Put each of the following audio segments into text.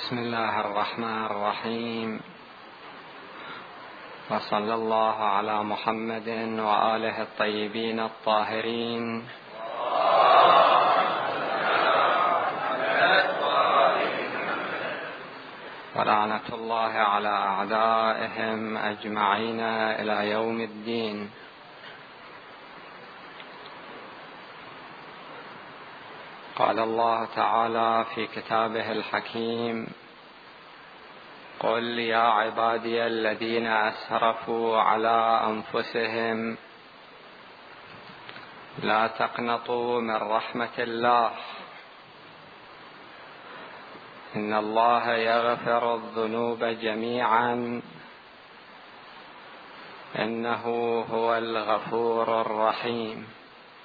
بسم الله الرحمن الرحيم، وصلى الله على محمد وآله الطيبين الطاهرين، ولعنة الله على أعدائهم أجمعين إلى يوم الدين. قال الله تعالى في كتابه الحكيم: قل يا عبادي الذين أسرفوا على أنفسهم لا تقنطوا من رحمة الله إن الله يغفر الذنوب جميعا إنه هو الغفور الرحيم.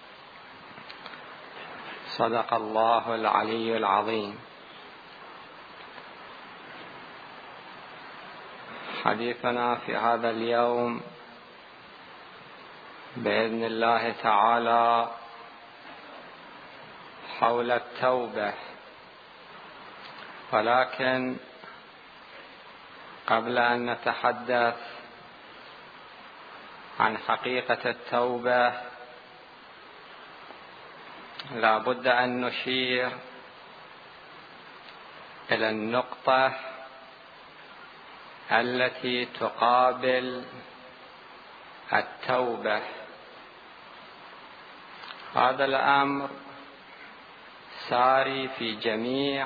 صدق الله العلي العظيم. حديثنا في هذا اليوم بإذن الله تعالى حول التوبة، ولكن قبل أن نتحدث عن حقيقة التوبة لا بد أن نشير إلى النقطة التي تقابل التوبة. هذا الأمر ساري في جميع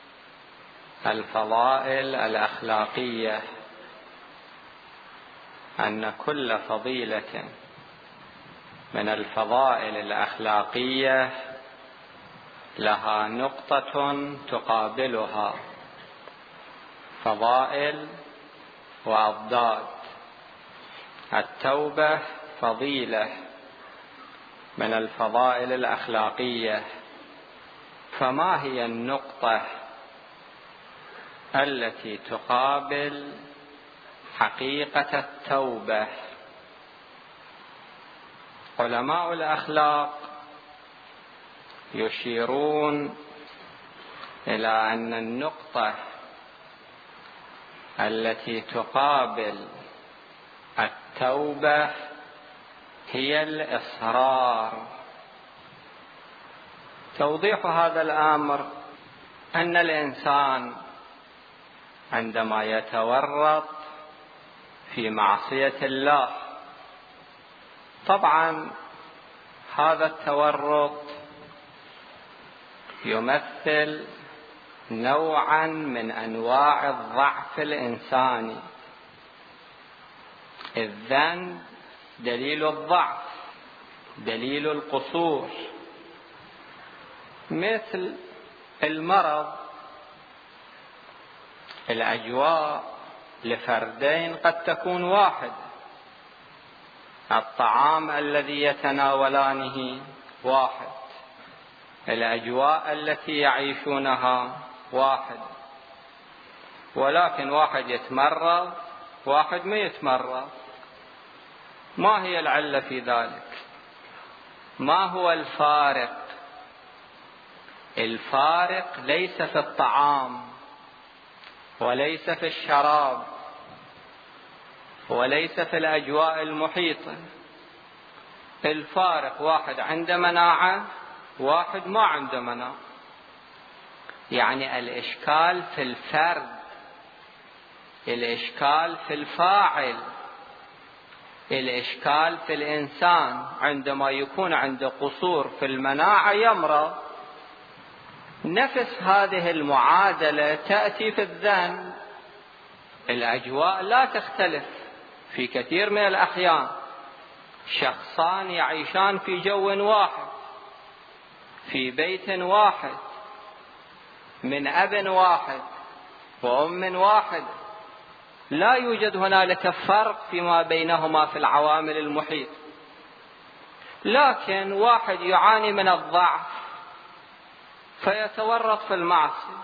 الفضائل الأخلاقية، أن كل فضيلة من الفضائل الأخلاقية لها نقطة تقابلها، فضائل وأضداد. التوبة فضيلة من الفضائل الأخلاقية، فما هي النقطة التي تقابل حقيقة التوبة؟ علماء الأخلاق يشيرون إلى أن النقطة التي تقابل التوبة هي الإصرار. توضيح هذا الأمر أن الإنسان عندما يتورط في معصية الله، طبعا هذا التورط يمثل نوعا من أنواع الضعف الإنساني. الذنب دليل الضعف، دليل القصور، مثل المرض. الأجواء لفردين قد تكون واحدة، الطعام الذي يتناولانه واحد، الأجواء التي يعيشونها واحد، ولكن واحد يتمرض واحد ما يتمرض. ما هي العلة في ذلك؟ ما هو الفارق؟ الفارق ليس في الطعام، وليس في الشراب، وليس في الأجواء المحيطة. الفارق واحد عنده مناعة، واحد ما عنده مناعة. يعني الإشكال في الفرد، الإشكال في الفاعل، الإشكال في الإنسان. عندما يكون عنده قصور في المناعة يمرض. نفس هذه المعادلة تأتي في الذنب. الأجواء لا تختلف. في كثير من الأحيان شخصان يعيشان في جو واحد، في بيت واحد، من أب واحد وأم واحد، لا يوجد هنالك فرق فيما بينهما في العوامل المحيطة، لكن واحد يعاني من الضعف فيتورط في المعصية،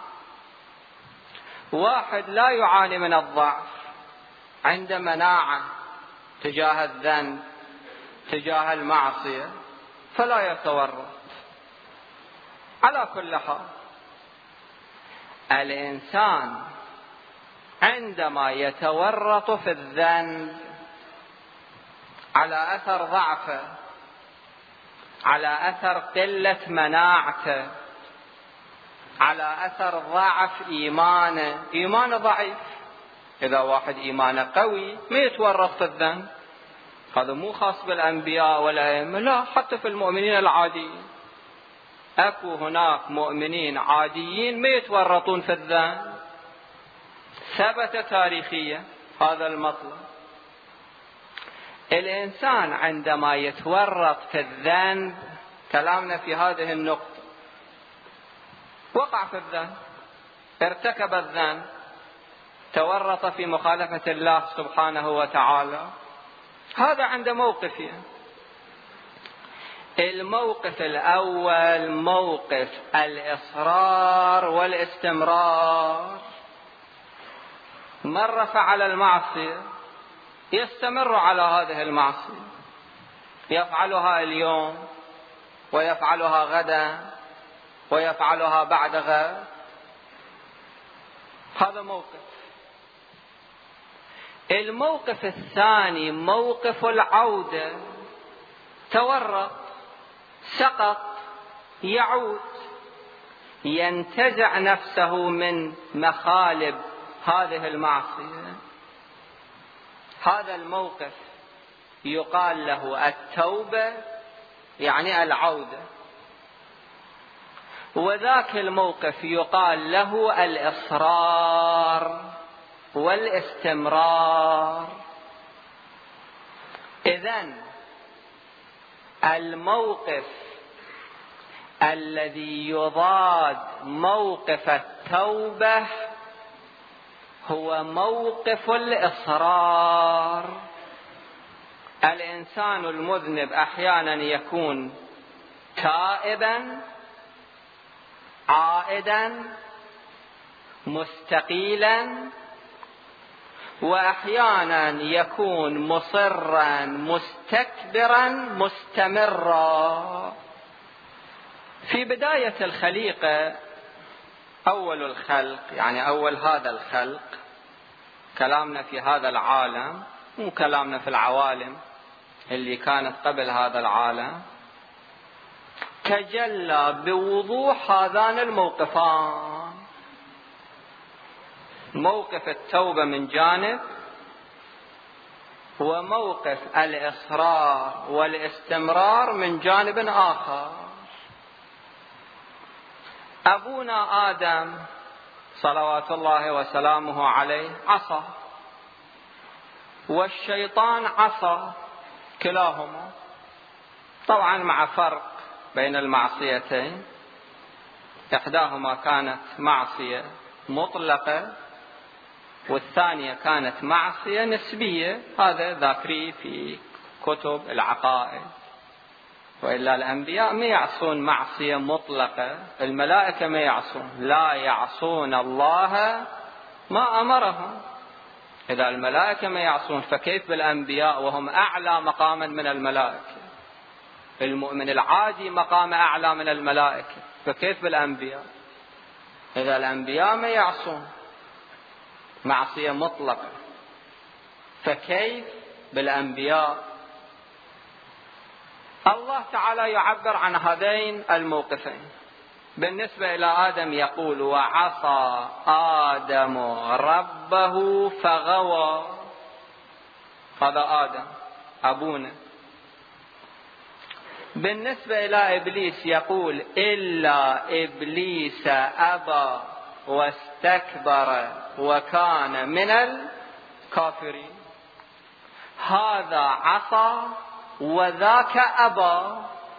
واحد لا يعاني من الضعف، عنده مناعة تجاه الذنب تجاه المعصية فلا يتورط. على كل حال، الإنسان عندما يتورط في الذنب على أثر ضعفه، على أثر قلة مناعته، على أثر ضعف إيمانه ضعيف. إذا واحد إيمانه قوي ما يتورط في الذنب. هذا مو خاص بالأنبياء والأئمة، لا، حتى في المؤمنين العاديين أكو هناك مؤمنين عاديين ما يتورطون في الذنب، ثبت تاريخيا هذا المطلب. الإنسان عندما يتورط في الذنب، كلامنا في هذه النقطة، وقع في الذنب، ارتكب الذنب، تورط في مخالفة الله سبحانه وتعالى، هذا عند موقفين. الموقف الأول موقف الإصرار والاستمرار. من فعل المعصية يستمر على هذه المعصية، يفعلها اليوم ويفعلها غدا ويفعلها بعد غد، هذا موقف. الموقف الثاني موقف العودة، تورط، سقط، يعود، ينتزع نفسه من مخالب هذه المعصية. هذا الموقف يقال له التوبة، يعني العودة. وذاك الموقف يقال له الإصرار والاستمرار. إذن الموقف الذي يضاد موقف التوبة هو موقف الإصرار. الإنسان المذنب أحيانا يكون تائبا، عائدا، مستقيلا، وأحيانا يكون مصرا، مستكبرا، مستمرا. في بداية الخليقة، أول الخلق، يعني أول هذا الخلق، كلامنا في هذا العالم مو كلامنا في العوالم اللي كانت قبل هذا العالم، تجلى بوضوح هذان الموقفان، موقف التوبة من جانب، وموقف الإصرار والاستمرار من جانب آخر. أبونا آدم صلوات الله وسلامه عليه عصى، والشيطان عصى، كلاهما، طبعا مع فرق بين المعصيتين. إحداهما كانت معصية مطلقة، والثانية كانت معصية نسبية، هذا ذاكري في كتب العقائد. وإلا الأنبياء ما يعصون معصية مطلقة، الملائكة ما يعصون، لا يعصون الله ما أمرهم. إذا الملائكة ما يعصون فكيف بالأنبياء وهم أعلى مقاما من الملائكة؟ المؤمن العادي مقام أعلى من الملائكة، فكيف بالأنبياء؟ إذا الأنبياء ما يعصون معصية مطلقة، فكيف بالأنبياء؟ الله تعالى يعبر عن هذين الموقفين. بالنسبة إلى آدم يقول: وعصى آدم ربه فغوى. هذا آدم أبونا. بالنسبة إلى إبليس يقول: إلا إبليس أبى واستكبر وكان من الكافرين. هذا عصى وذاك أبى.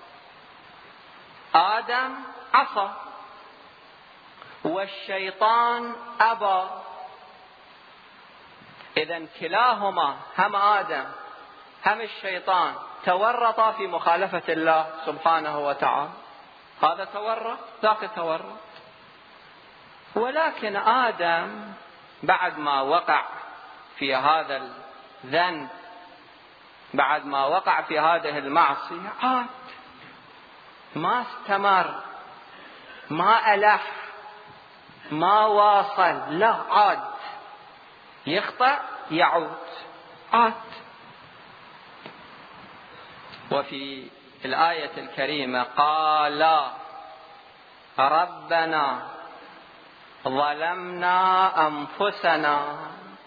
آدم عصى والشيطان أبى. إذن كلاهما، هم آدم هم الشيطان، تورطا في مخالفة الله سبحانه وتعالى. هذا تورط، ذاك تورط. ولكن آدم بعد ما وقع في هذا الذنب، بعد ما وقع في هذه المعصية، عاد، ما استمر، ما ألح، ما واصل، لا عاد، يخطأ يعود عاد. وفي الآية الكريمة قال ربنا ظلمنا أنفسنا،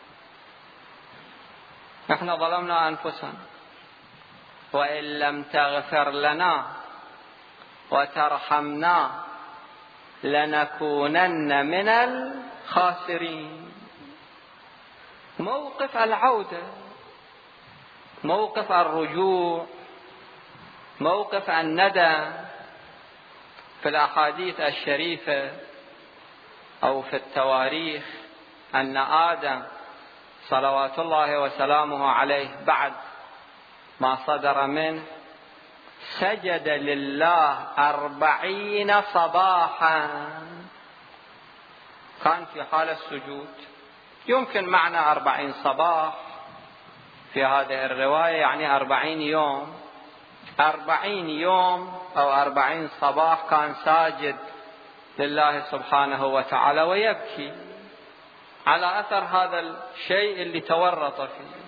نحن ظلمنا أنفسنا وإن لم تغفر لنا وترحمنا لنكونن من الخاسرين. موقف العودة، موقف الرجوع، موقف الندم. في الأحاديث الشريفة أو في التواريخ أن آدم صلوات الله وسلامه عليه بعد ما صدر منه سجد لله 40 صباحا، كان في حال السجود. يمكن معنى 40 صباح في هذه الرواية يعني 40 يوم، 40 يوم أو 40 صباح كان ساجد لله سبحانه وتعالى ويبكي على أثر هذا الشيء اللي تورط فيه.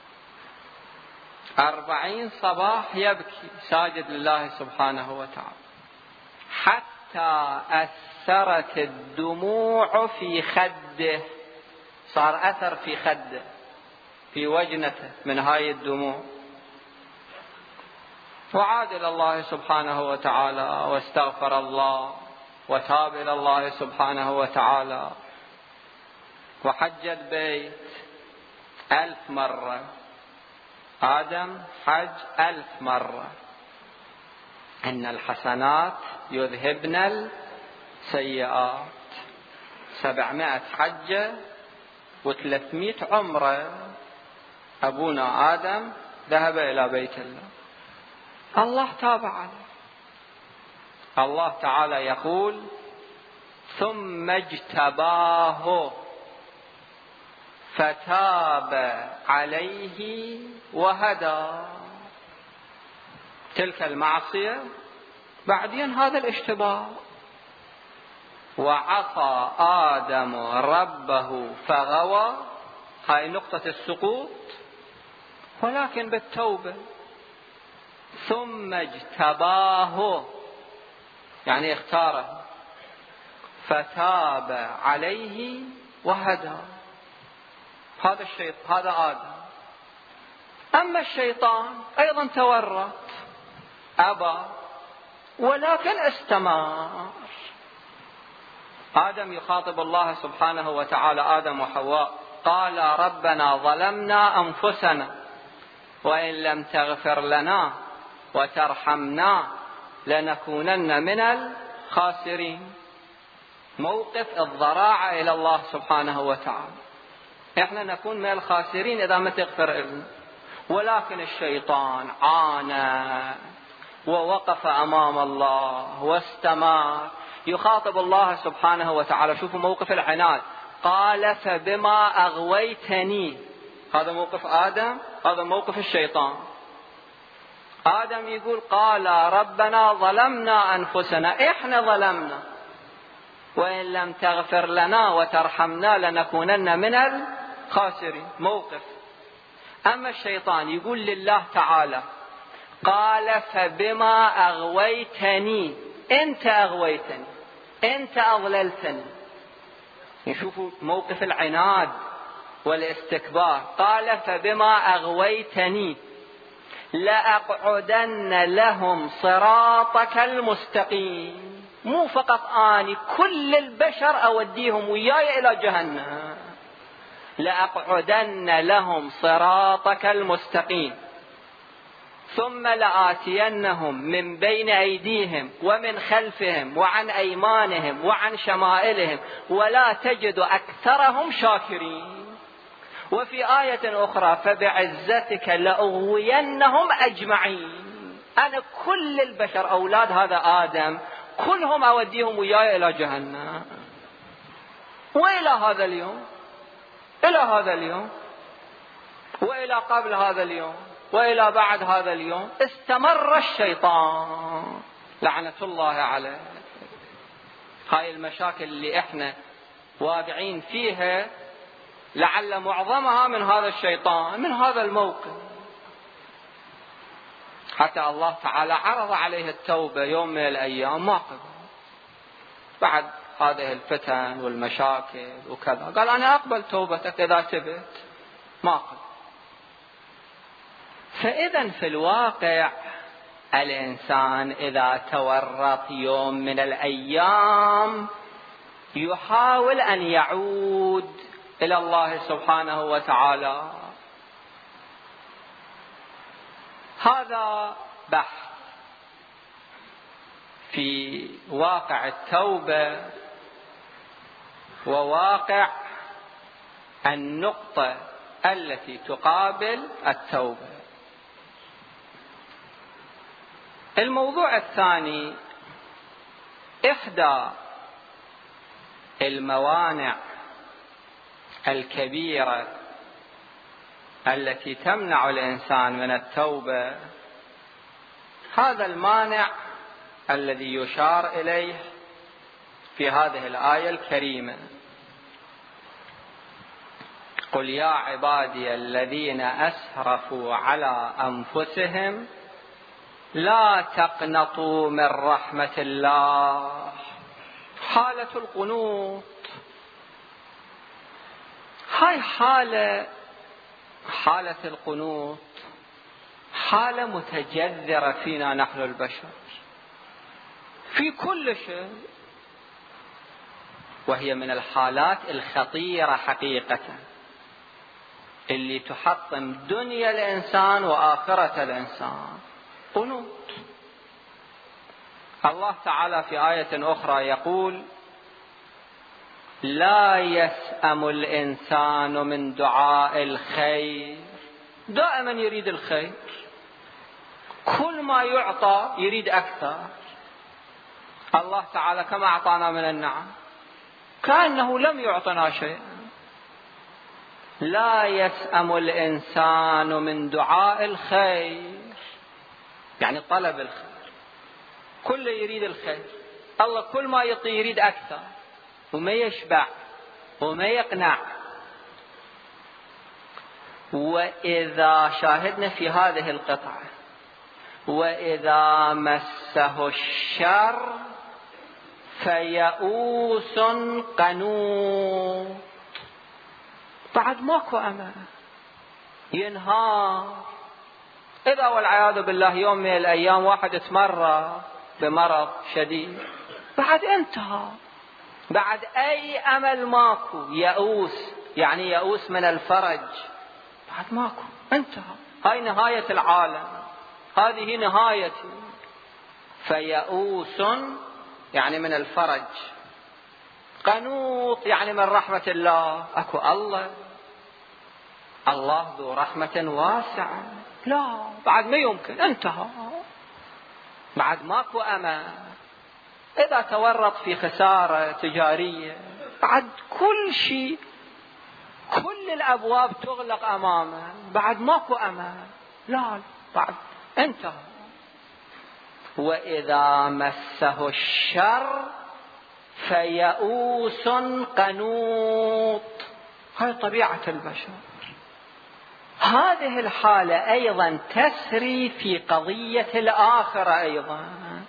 40 صباح يبكي ساجد لله سبحانه وتعالى حتى أثرت الدموع في خده، صار أثر في خده في وجنته من هاي الدموع. وعاد إلى الله سبحانه وتعالى واستغفر الله وتاب إلى الله سبحانه وتعالى وحج البيت 1000 مرة. آدم حج 1000 مرة. إن الحسنات يذهبن السيئات. 700 حجة و300 عمرة. أبونا آدم ذهب إلى بيت الله، الله تاب عليه. الله تعالى يقول ثم اجتباه فتاب عليه وهدى. تلك المعصية بعدين هذا الاشتباه. وعصى آدم ربه فغوى، هاي نقطة السقوط، ولكن بالتوبة. ثم اجتباه يعني اختاره فتاب عليه وهدى. هذا الشيطان، هذا آدم. أما الشيطان أيضا تورط، أبى ولكن استمر. آدم يخاطب الله سبحانه وتعالى، آدم وحواء، قال ربنا ظلمنا أنفسنا وإن لم تغفر لنا وترحمنا لنكونن من الخاسرين. موقف الضراعة إلى الله سبحانه وتعالى. احنا نكون من الخاسرين إذا ما تغفر لنا. ولكن الشيطان عانى ووقف أمام الله واستمر يخاطب الله سبحانه وتعالى. شوفوا موقف العناد، قال فبما أغويتني. هذا موقف آدم، هذا موقف الشيطان. آدم يقول قال ربنا ظلمنا أنفسنا، إحنا ظلمنا، وإن لم تغفر لنا وترحمنا لنكونن من الخاسرين. موقف. أما الشيطان يقول لله تعالى قال فبما أغويتني، أنت أغويتني، أنت أضللتني. يشوفوا موقف العناد والاستكبار. قال فبما أغويتني لأقعدن لهم صراطك المستقيم. مو فقط آني، كل البشر أوديهم وياي إلى جهنم. لأقعدن لهم صراطك المستقيم ثم لآتينهم من بين أيديهم ومن خلفهم وعن أيمانهم وعن شمائلهم ولا تجد أكثرهم شاكرين. وفي آية أخرى فبعزتك لأغوينهم أجمعين. أنا كل البشر أولاد هذا آدم كلهم أوديهم وياي إلى جهنم. وإلى هذا اليوم، إلى هذا اليوم، وإلى قبل هذا اليوم، وإلى بعد هذا اليوم استمر الشيطان لعنة الله عليه. هاي المشاكل اللي احنا واقعين فيها لعل معظمها من هذا الشيطان، من هذا الموقف. حتى الله تعالى عرض عليه التوبة يوم من الأيام ما قبل، بعد هذه الفتن والمشاكل وكذا قال أنا أقبل توبتك إذا تبت، ما قبل. فإذا في الواقع الإنسان إذا تورط يوم من الأيام يحاول أن يعود إلى الله سبحانه وتعالى. هذا بحث في واقع التوبة وواقع النقطة التي تقابل التوبة. الموضوع الثاني، إحدى الموانع الكبيرة التي تمنع الإنسان من التوبة، هذا المانع الذي يشار إليه في هذه الآية الكريمة: قل يا عبادي الذين أسرفوا على أنفسهم لا تقنطوا من رحمة الله. حالة القنوط، هاي حالة القنوط حالة متجذرة فينا نحن البشر في كل شيء، وهي من الحالات الخطيرة حقيقة اللي تحطم دنيا الإنسان وآخرة الإنسان. قنوط. الله تعالى في آية أخرى يقول: لا يسأم الإنسان من دعاء الخير. دائما يريد الخير، كل ما يعطى يريد أكثر. الله تعالى كما أعطانا من النعم كأنه لم يعطنا شيئا. لا يسأم الإنسان من دعاء الخير، يعني طلب الخير، كل يريد الخير. الله كل ما يعطي يريد أكثر، وما يشبع وما يقنع. وإذا شاهدنا في هذه القطعة: وإذا مسه الشر فيئوس قنوط. بعد ماكو أمل، ينهار. إذا والعياذ بالله يوم من الأيام واحد اتمرض بمرض شديد، بعد انتهى، بعد أي أمل ماكو. يئوس يعني يئوس من الفرج، بعد ماكو، انتهى. هاي نهاية العالم، هذه نهايتي. فيئوس يعني من الفرج، قنوط يعني من رحمة الله. أكو الله ذو رحمة واسعة، لا، بعد ما يمكن، انتهى، بعد ماكو أمل. إذا تورط في خسارة تجارية، بعد كل شيء، كل الأبواب تغلق أمامه، بعد ماكو أمل، لا، بعد انتهى. وإذا مسه الشر فيئوس قنوط. هاي طبيعة البشر. هذه الحالة أيضا تسري في قضية الآخرة أيضا.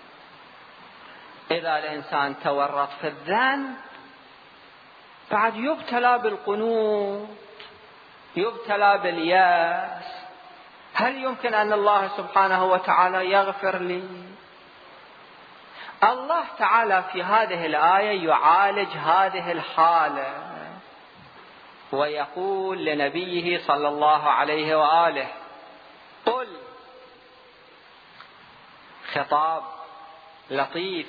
إذا الإنسان تورط في الذنب بعد يبتلى بالقنوط، يبتلى بالياس. هل يمكن أن الله سبحانه وتعالى يغفر لي؟ الله تعالى في هذه الآية يعالج هذه الحالة ويقول لنبيه صلى الله عليه وآله: قل. خطاب لطيف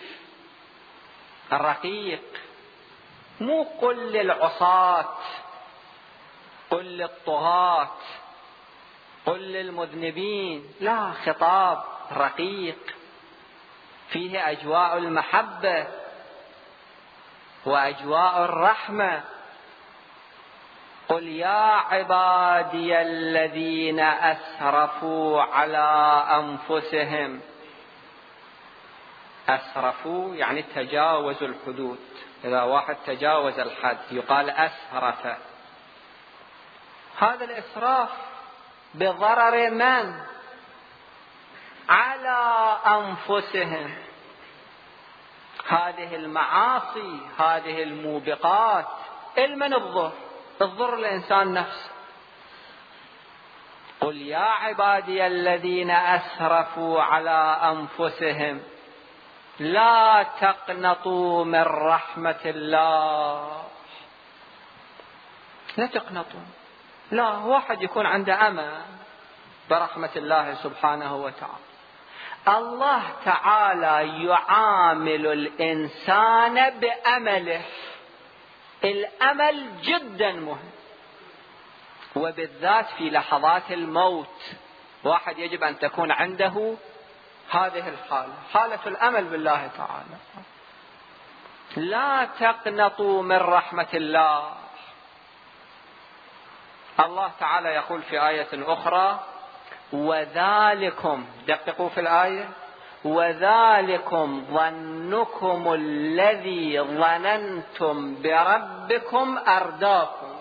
رقيق، مو قل للعصاة، قل للطغاة، قل للمذنبين، لا، خطاب رقيق فيه أجواء المحبة وأجواء الرحمة. قل يا عبادي الذين أسرفوا على أنفسهم. أسرفوا يعني تجاوزوا الحدود، إذا واحد تجاوز الحد يقال أسرف. هذا الإسراف بضرر من؟ على أنفسهم. هذه المعاصي، هذه الموبقات، المن الضر الإنسان نفسه. قل يا عبادي الذين أسرفوا على أنفسهم لا تقنطوا من رحمة الله. لا تقنطوا، لا. واحد يكون عنده أمل برحمة الله سبحانه وتعالى. الله تعالى يعامل الإنسان بأمله. الأمل جدا مهم، وبالذات في لحظات الموت واحد يجب أن تكون عنده هذه الحالة، حالة الأمل بالله تعالى. لا تقنطوا من رحمة الله. الله تعالى يقول في آية أخرى وذلكم، دققوا في الآية، وذلكم ظنكم الذي ظننتم بربكم أرداكم.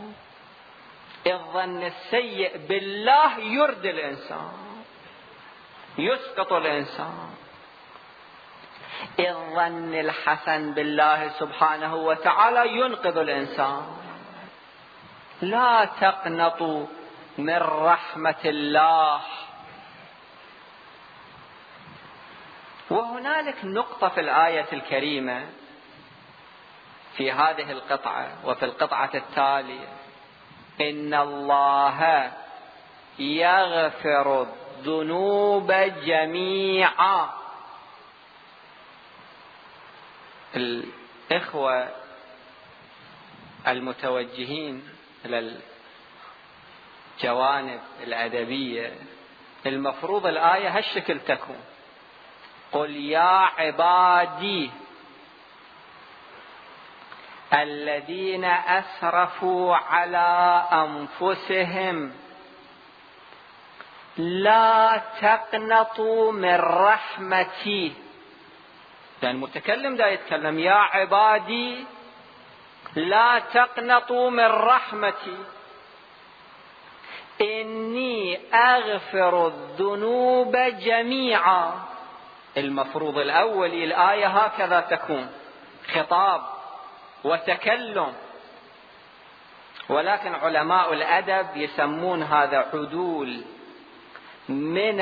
الظن السيء بالله يردي الإنسان، يسقط الإنسان. الظن الحسن بالله سبحانه وتعالى ينقذ الإنسان. لا تقنطوا من رحمة الله. وهنالك نقطة في الآية الكريمة في هذه القطعة وفي القطعة التالية: إن الله يغفر الذنوب جميعا. الإخوة المتوجهين إلى الجوانب الأدبية المفروض الآية هالشكل تكون: قل يا عبادي الذين أسرفوا على أنفسهم لا تقنطوا من رحمتي. يعني المتكلم دا يتكلم يا عبادي لا تقنطوا من رحمتي إني أغفر الذنوب جميعا. المفروض الأول الآية هكذا تكون، خطاب وتكلم، ولكن علماء الأدب يسمون هذا عدول من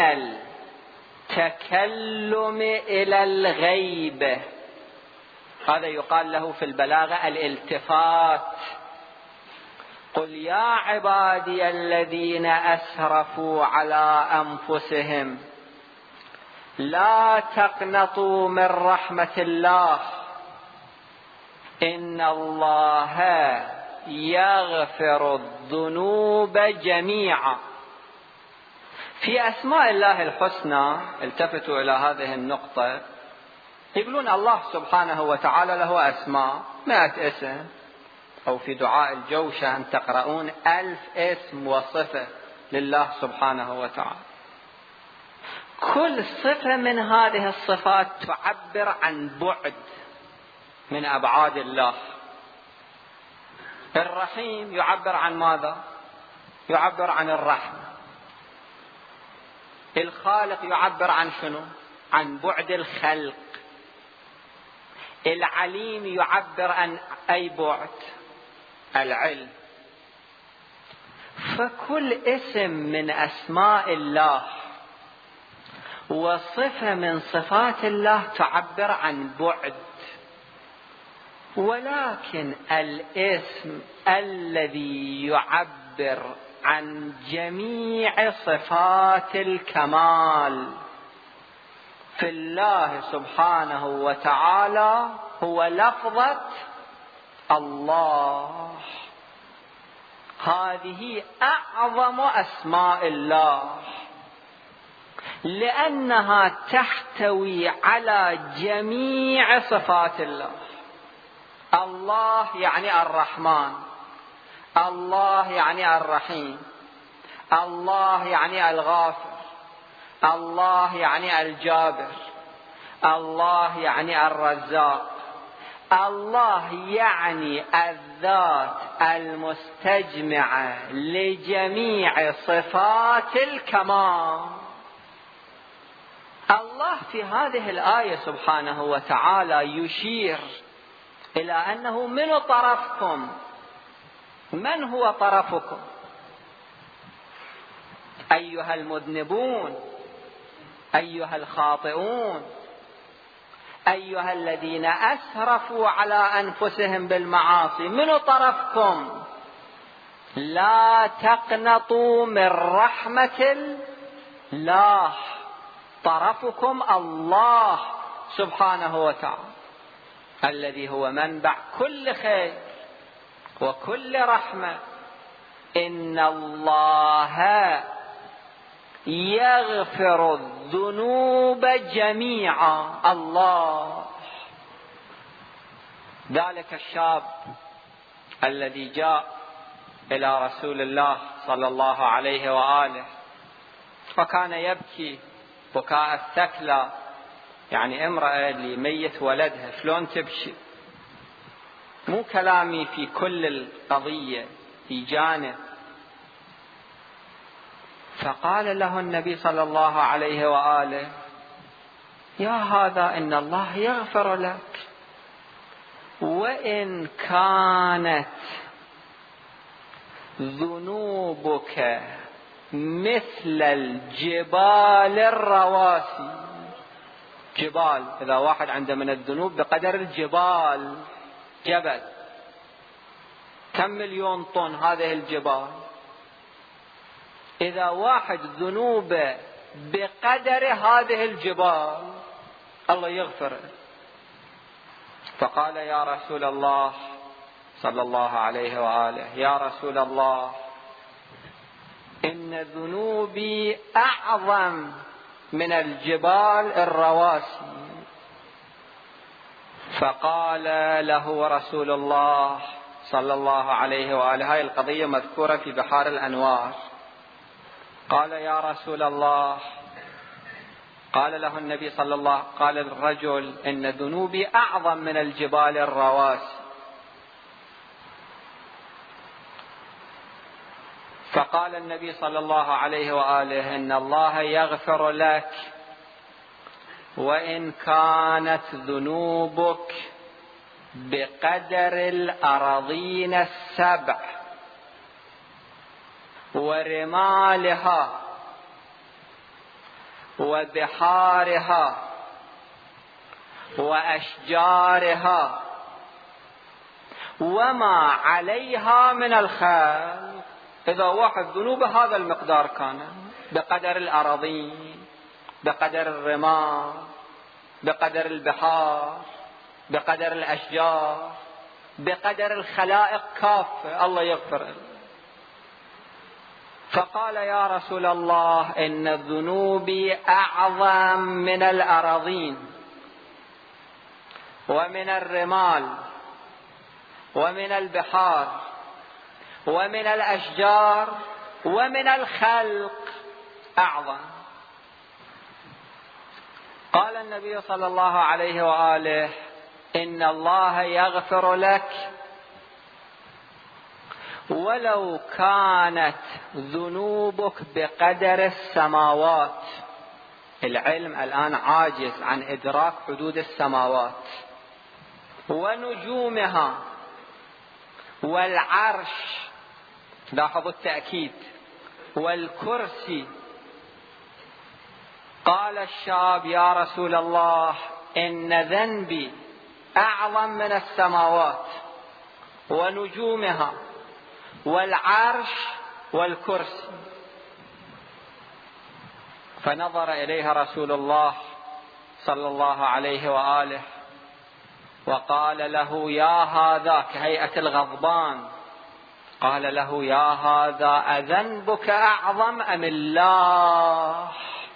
التكلم إلى الغيبة. هذا يقال له في البلاغة الالتفات. قل يا عبادي الذين أسرفوا على أنفسهم لا تقنطوا من رحمة الله إن الله يغفر الذنوب جميعا. في أسماء الله الحسنى التفتوا إلى هذه النقطة، يقولون الله سبحانه وتعالى له أسماء 100 اسم، أو في دعاء الجوشن تقرؤون 1000 اسم وصفة لله سبحانه وتعالى. كل صفة من هذه الصفات تعبر عن بعد من أبعاد الله. الرحيم يعبر عن ماذا؟ يعبر عن الرحمة. الخالق يعبر عن شنو؟ عن بعد الخلق. العليم يعبر عن أي بعد؟ العلم. فكل اسم من أسماء الله وصفة من صفات الله تعبر عن بعد، ولكن الاسم الذي يعبر عن جميع صفات الكمال في الله سبحانه وتعالى هو لفظة الله. هذه أعظم أسماء الله، لأنها تحتوي على جميع صفات الله. الله يعني الرحمن، الله يعني الرحيم، الله يعني الغافر، الله يعني الجابر، الله يعني الرزاق، الله يعني الذات المستجمعة لجميع صفات الكمال. الله في هذه الآية سبحانه وتعالى يشير إلى أنه من طرفكم. من هو طرفكم؟ أيها المذنبون، أيها الخاطئون، أيها الذين أسرفوا على أنفسهم بالمعاصي، من طرفكم. لا تقنطوا من رحمة الله، طرفكم الله سبحانه وتعالى الذي هو منبع كل خير وكل رحمة. إن الله يغفر الذنوب جميعا. الله. ذلك الشاب الذي جاء إلى رسول الله صلى الله عليه وآله وكان يبكي بكاء الثكلى، يعني امرأة اللي ميت ولدها شلون تبكي، مو كلامي في كل القضية، في جانب. فقال له النبي صلى الله عليه وآله: يا هذا إن الله يغفر لك، وإن كانت ذنوبك مثل الجبال الرواسي. جبال، إذا واحد عنده من الذنوب بقدر الجبال، جبل كم مليون طن هذه الجبال، إذا واحد ذنوبه بقدر هذه الجبال الله يغفر. فقال: يا رسول الله صلى الله عليه وآله: يا رسول الله، إن ذنوبي أعظم من الجبال الرواسي. فقال له رسول الله صلى الله عليه وآله، هاي القضية مذكورة في بحار الأنوار. قال: يا رسول الله، قال له النبي صلى الله، قال الرجل: إن ذنوبي أعظم من الجبال الرواسي. فقال النبي صلى الله عليه وآله: إن الله يغفر لك وإن كانت ذنوبك بقدر الأراضين السبع ورمالها وبحارها وأشجارها وما عليها من الخير. إذا واحد ذنوب هذا المقدار كان بقدر الأراضين، بقدر الرمال، بقدر البحار، بقدر الأشجار، بقدر الخلائق كافة، الله يغفر. فقال: يا رسول الله، إن ذنوبي أعظم من الأراضين ومن الرمال ومن البحار ومن الأشجار ومن الخلق أعظم. قال النبي صلى الله عليه وآله: إن الله يغفر لك ولو كانت ذنوبك بقدر السماوات. العلم الآن عاجز عن إدراك حدود السماوات ونجومها والعرش، لاحظوا التأكيد، والكرسي. قال الشاب: يا رسول الله، إن ذنبي أعظم من السماوات ونجومها والعرش والكرسي. فنظر إليها رسول الله صلى الله عليه وآله وقال له: يا هذا، كهيئة الغضبان، قال له: يا هذا، أذنبك أعظم أم الله؟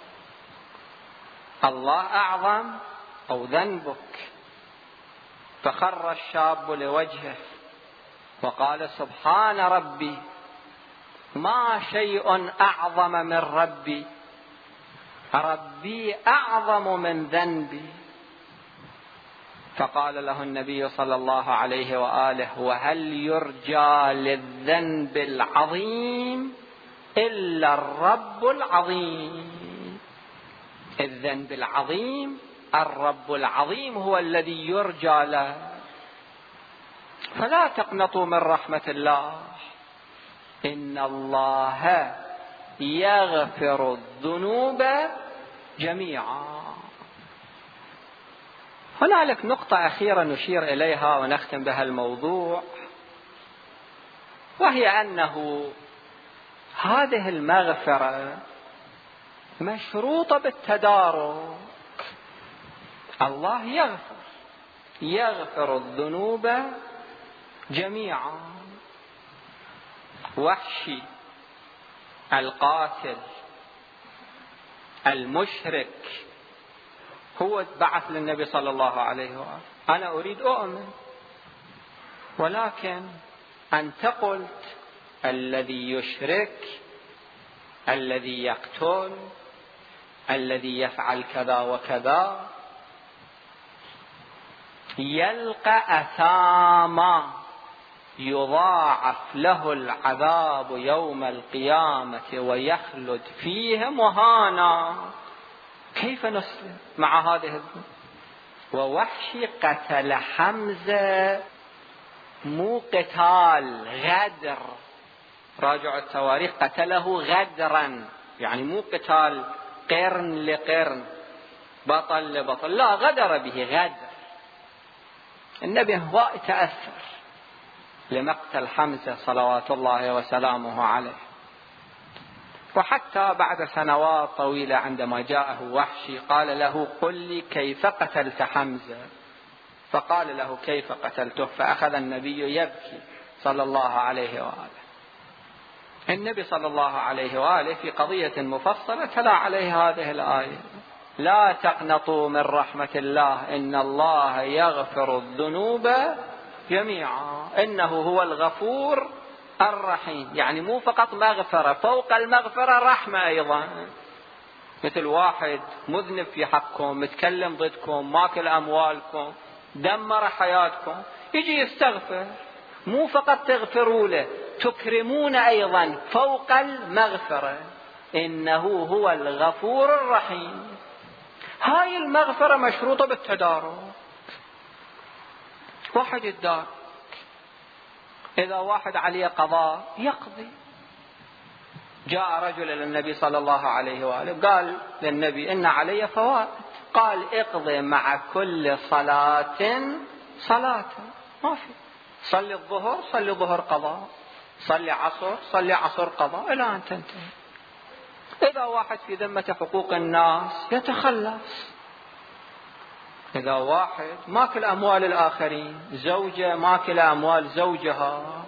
الله أعظم أو ذنبك؟ فخر الشاب لوجهه وقال: سبحان ربي، ما شيء أعظم من ربي، ربي أعظم من ذنبي. فقال له النبي صلى الله عليه وآله: وهل يرجى للذنب العظيم إلا الرب العظيم؟ الذنب العظيم الرب العظيم هو الذي يرجى له. فلا تقنطوا من رحمة الله، إن الله يغفر الذنوب جميعا. هنالك نقطة أخيرة نشير إليها ونختم بها الموضوع، وهي أنه هذه المغفرة مشروطة بالتدارك. الله يغفر الذنوب جميعا. وحشي القاتل المشرك هو بعث للنبي صلى الله عليه وآله: أنا أريد أؤمن، ولكن أنت قلت الذي يشرك، الذي يقتل، الذي يفعل كذا وكذا يلقى أثاما يضاعف له العذاب يوم القيامة ويخلد فيه مهانا. كيف نسلم مع هذه الذنوب؟ ووحشي قتل حمزة مو قتال، غدر. راجعوا التواريخ، قتله غدرا، يعني مو قتال قرن لقرن، بطل لبطل، لا، غدر به غدر. النبي هو تأثر لمقتل حمزة صلوات الله وسلامه عليه. وحتى بعد سنوات طويلة عندما جاءه وحشي قال له: قل لي كيف قتلت حمزة؟ فقال له: كيف قتلته؟ فأخذ النبي يبكي صلى الله عليه وآله. النبي صلى الله عليه وآله في قضية مفصلة تلا عليه هذه الآية: لا تقنطوا من رحمة الله، إن الله يغفر الذنوب جميعا، إنه هو الغفور الرحيم. يعني مو فقط مغفرة، فوق المغفرة رحمة أيضا. مثل واحد مذنب في حقكم، متكلم ضدكم، ماكل أموالكم، دمر حياتكم، يجي يستغفر، مو فقط تغفروا له، تكرمون أيضا فوق المغفرة، إنه هو الغفور الرحيم. هاي المغفرة مشروطة بالتدارك. واحد يدار، إذا واحد عليه قضاء يقضي. جاء رجل إلى النبي صلى الله عليه وآله قال للنبي: إن علي فوائد. قال: اقضي مع كل صلاة صلاة. ما في، صلي الظهر صلي ظهر قضاء، صلي عصر صلي عصر قضاء، إلى أن تنتهي. إذا واحد في ذمة حقوق الناس يتخلص. إذا واحد ماكل أموال الآخرين، زوجة ماكل أموال زوجها،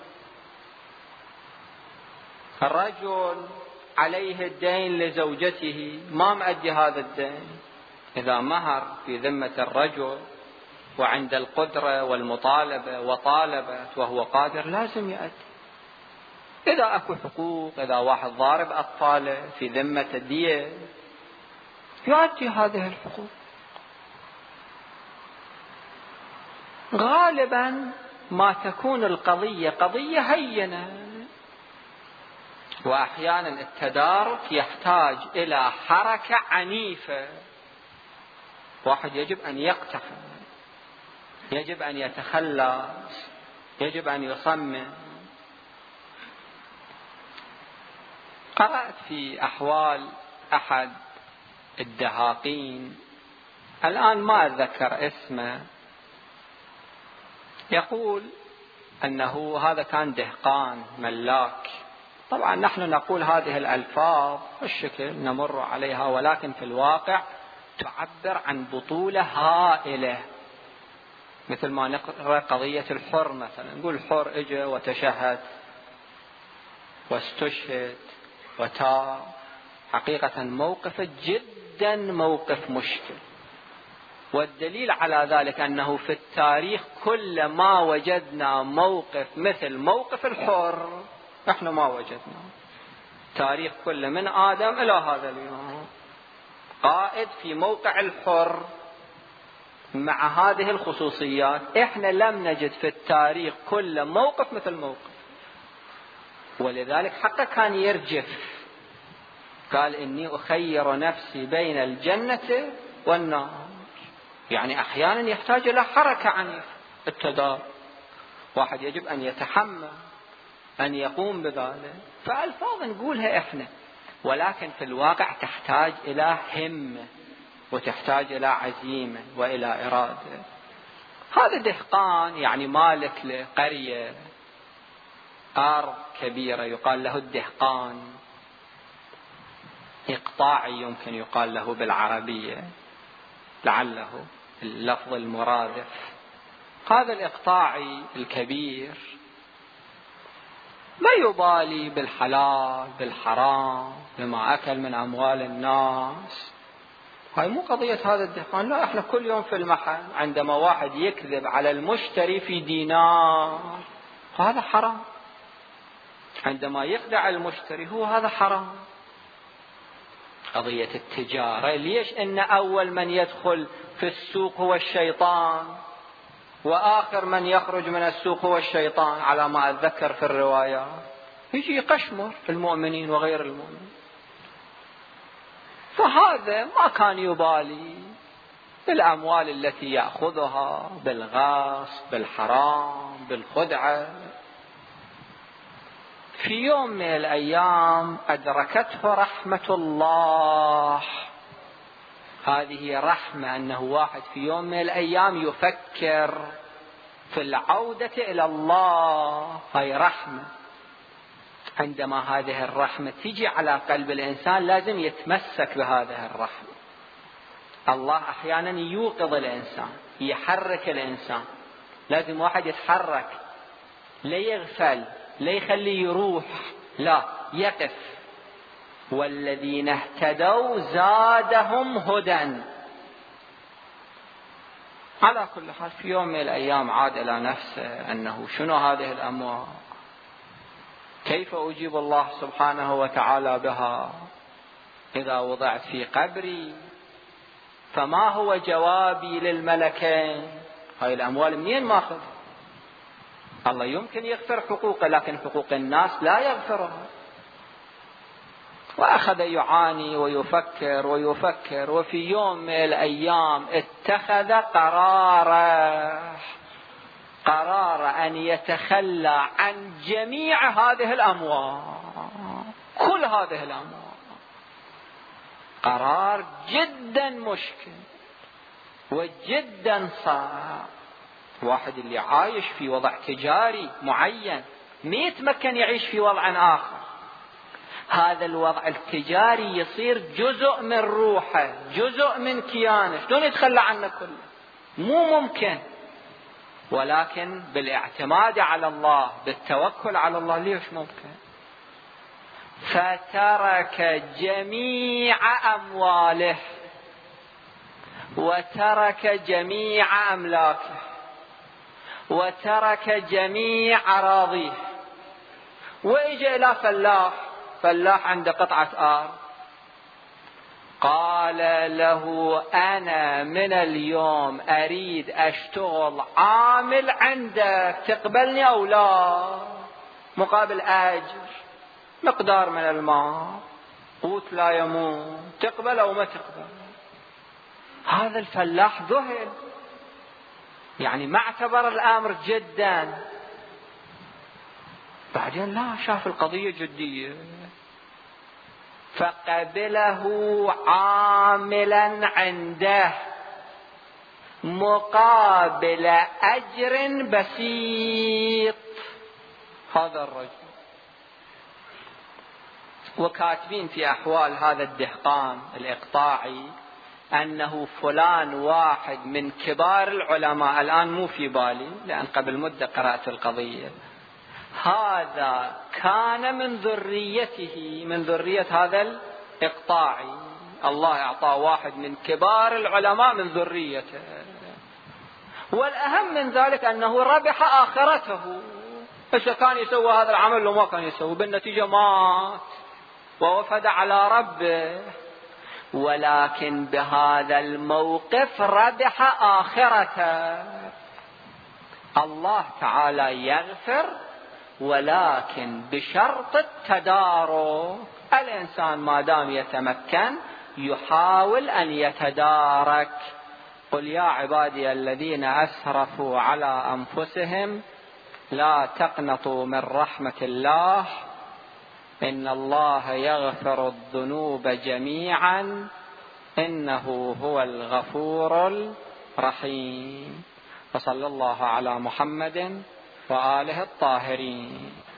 الرجل عليه الدين لزوجته ما مؤدي هذا الدين، إذا مهر في ذمة الرجل وعند القدرة والمطالبة وطالبت وهو قادر لازم يؤدي. إذا أكو حقوق، إذا واحد ضارب أطفاله في ذمة الدية يؤدي هذه الحقوق. غالبا ما تكون القضية قضية هينة، وأحيانا التدارك يحتاج إلى حركة عنيفة. واحد يجب أن يقتحم، يجب أن يتخلص، يجب أن يصمم. قرأت في أحوال أحد الدهاقين، الآن ما أتذكر اسمه، يقول أنه هذا كان دهقان ملاك. طبعا نحن نقول هذه الألفاظ بالشكل نمر عليها، ولكن في الواقع تعبر عن بطولة هائلة. مثل ما نقرأ قضية الحر مثلا، نقول الحر اجى وتشهد واستشهد وتاب. حقيقة موقف جدا موقف مشكل، والدليل على ذلك أنه في التاريخ كل ما وجدنا موقف مثل موقف الحر نحن ما وجدنا. تاريخ كله من آدم إلى هذا اليوم قائد في موقع الحر مع هذه الخصوصيات احنا لم نجد في التاريخ كله موقف مثل موقف، ولذلك حتى كان يرجف، قال إني أخير نفسي بين الجنة والنار. يعني أحيانا يحتاج إلى حركة عنيفة، التدار، واحد يجب أن يتحمل أن يقوم بذلك. فألفاظ نقولها إحنا، ولكن في الواقع تحتاج إلى همة وتحتاج إلى عزيمة وإلى إرادة. هذا دهقان يعني مالك لقرية أرض كبيرة يقال له الدهقان، إقطاعي يمكن يقال له بالعربية لعله اللفظ المرادف. هذا الإقطاعي الكبير ما يبالي بالحلال بالحرام بما أكل من أموال الناس. هاي مو قضية هذا الدهقان، لا، احنا كل يوم في المحل عندما واحد يكذب على المشتري في دينار هذا حرام، عندما يخدع المشتري هو هذا حرام. قضية التجارة، ليش إن أول من يدخل في السوق هو الشيطان وآخر من يخرج من السوق هو الشيطان على ما أتذكر في الروايات، يجي يقشمر في المؤمنين وغير المؤمنين. فهذا ما كان يبالي بالأموال التي يأخذها بالغصب بالحرام بالخدعة. في يوم من الأيام أدركته رحمة الله. هذه رحمة، أنه واحد في يوم من الأيام يفكر في العودة إلى الله، هاي رحمة. عندما هذه الرحمة تيجي على قلب الإنسان لازم يتمسك بهذه الرحمة. الله أحيانا يوقظ الإنسان، يحرك الإنسان، لازم واحد يتحرك، لا يغفل، لا يخليه يروح، لا، يقف. والذين اهتدوا زادهم هدى. على كل حال في يوم من الأيام عاد إلى نفسه أنه شنو هذه الأموال، كيف أجيب الله سبحانه وتعالى بها إذا وضعت في قبري؟ فما هو جوابي للملكين؟ هاي الأموال منين ماخذ؟ الله يمكن يغفر حقوقه، لكن حقوق الناس لا يغفرها. وأخذ يعاني ويفكر ويفكر، وفي يوم من الأيام اتخذ قرار أن يتخلى عن جميع هذه الأموال، كل هذه الأموال. قرار جدا مشكل وجدا صعب. واحد اللي عايش في وضع تجاري معين ما يتمكن يعيش في وضع آخر، هذا الوضع التجاري يصير جزء من روحه، جزء من كيانه، شلون يتخلى عنه كله؟ مو ممكن. ولكن بالاعتماد على الله، بالتوكل على الله، ليش ممكن؟ فترك جميع أمواله وترك جميع أملاكه وترك جميع أراضيه، وإجى إلى فلاح عنده قطعة أرض، قال له أنا من اليوم أريد أشتغل عامل عندك، تقبلني أو لا؟ مقابل أجر، مقدار من المال، قوت لا يموت، تقبل أو ما تقبل؟ هذا الفلاح ذهل، يعني ما اعتبر الأمر جدا. بعدين لا، شاف القضية جدية، فقبله عاملا عنده مقابل أجر بسيط. هذا الرجل، وكاتبين في أحوال هذا الدهقان الإقطاعي أنه فلان واحد من كبار العلماء، الآن مو في بالي لأن قبل مدة قرأت القضية، هذا كان من ذريته، من ذرية هذا الإقطاعي، الله أعطاه واحد من كبار العلماء من ذريته. والأهم من ذلك أنه ربح آخرته، إذا كان يسوي هذا العمل لو ما كان يسوي، بالنتيجة مات ووفد على ربه. ولكن بهذا الموقف ربح آخرته. الله تعالى يغفر، ولكن بشرط التدارك. الإنسان ما دام يتمكن يحاول أن يتدارك. قل يا عبادي الذين أسرفوا على أنفسهم لا تقنطوا من رحمة الله إن الله يغفر الذنوب جميعا إنه هو الغفور الرحيم. وصلى الله على محمد وآله الطاهرين.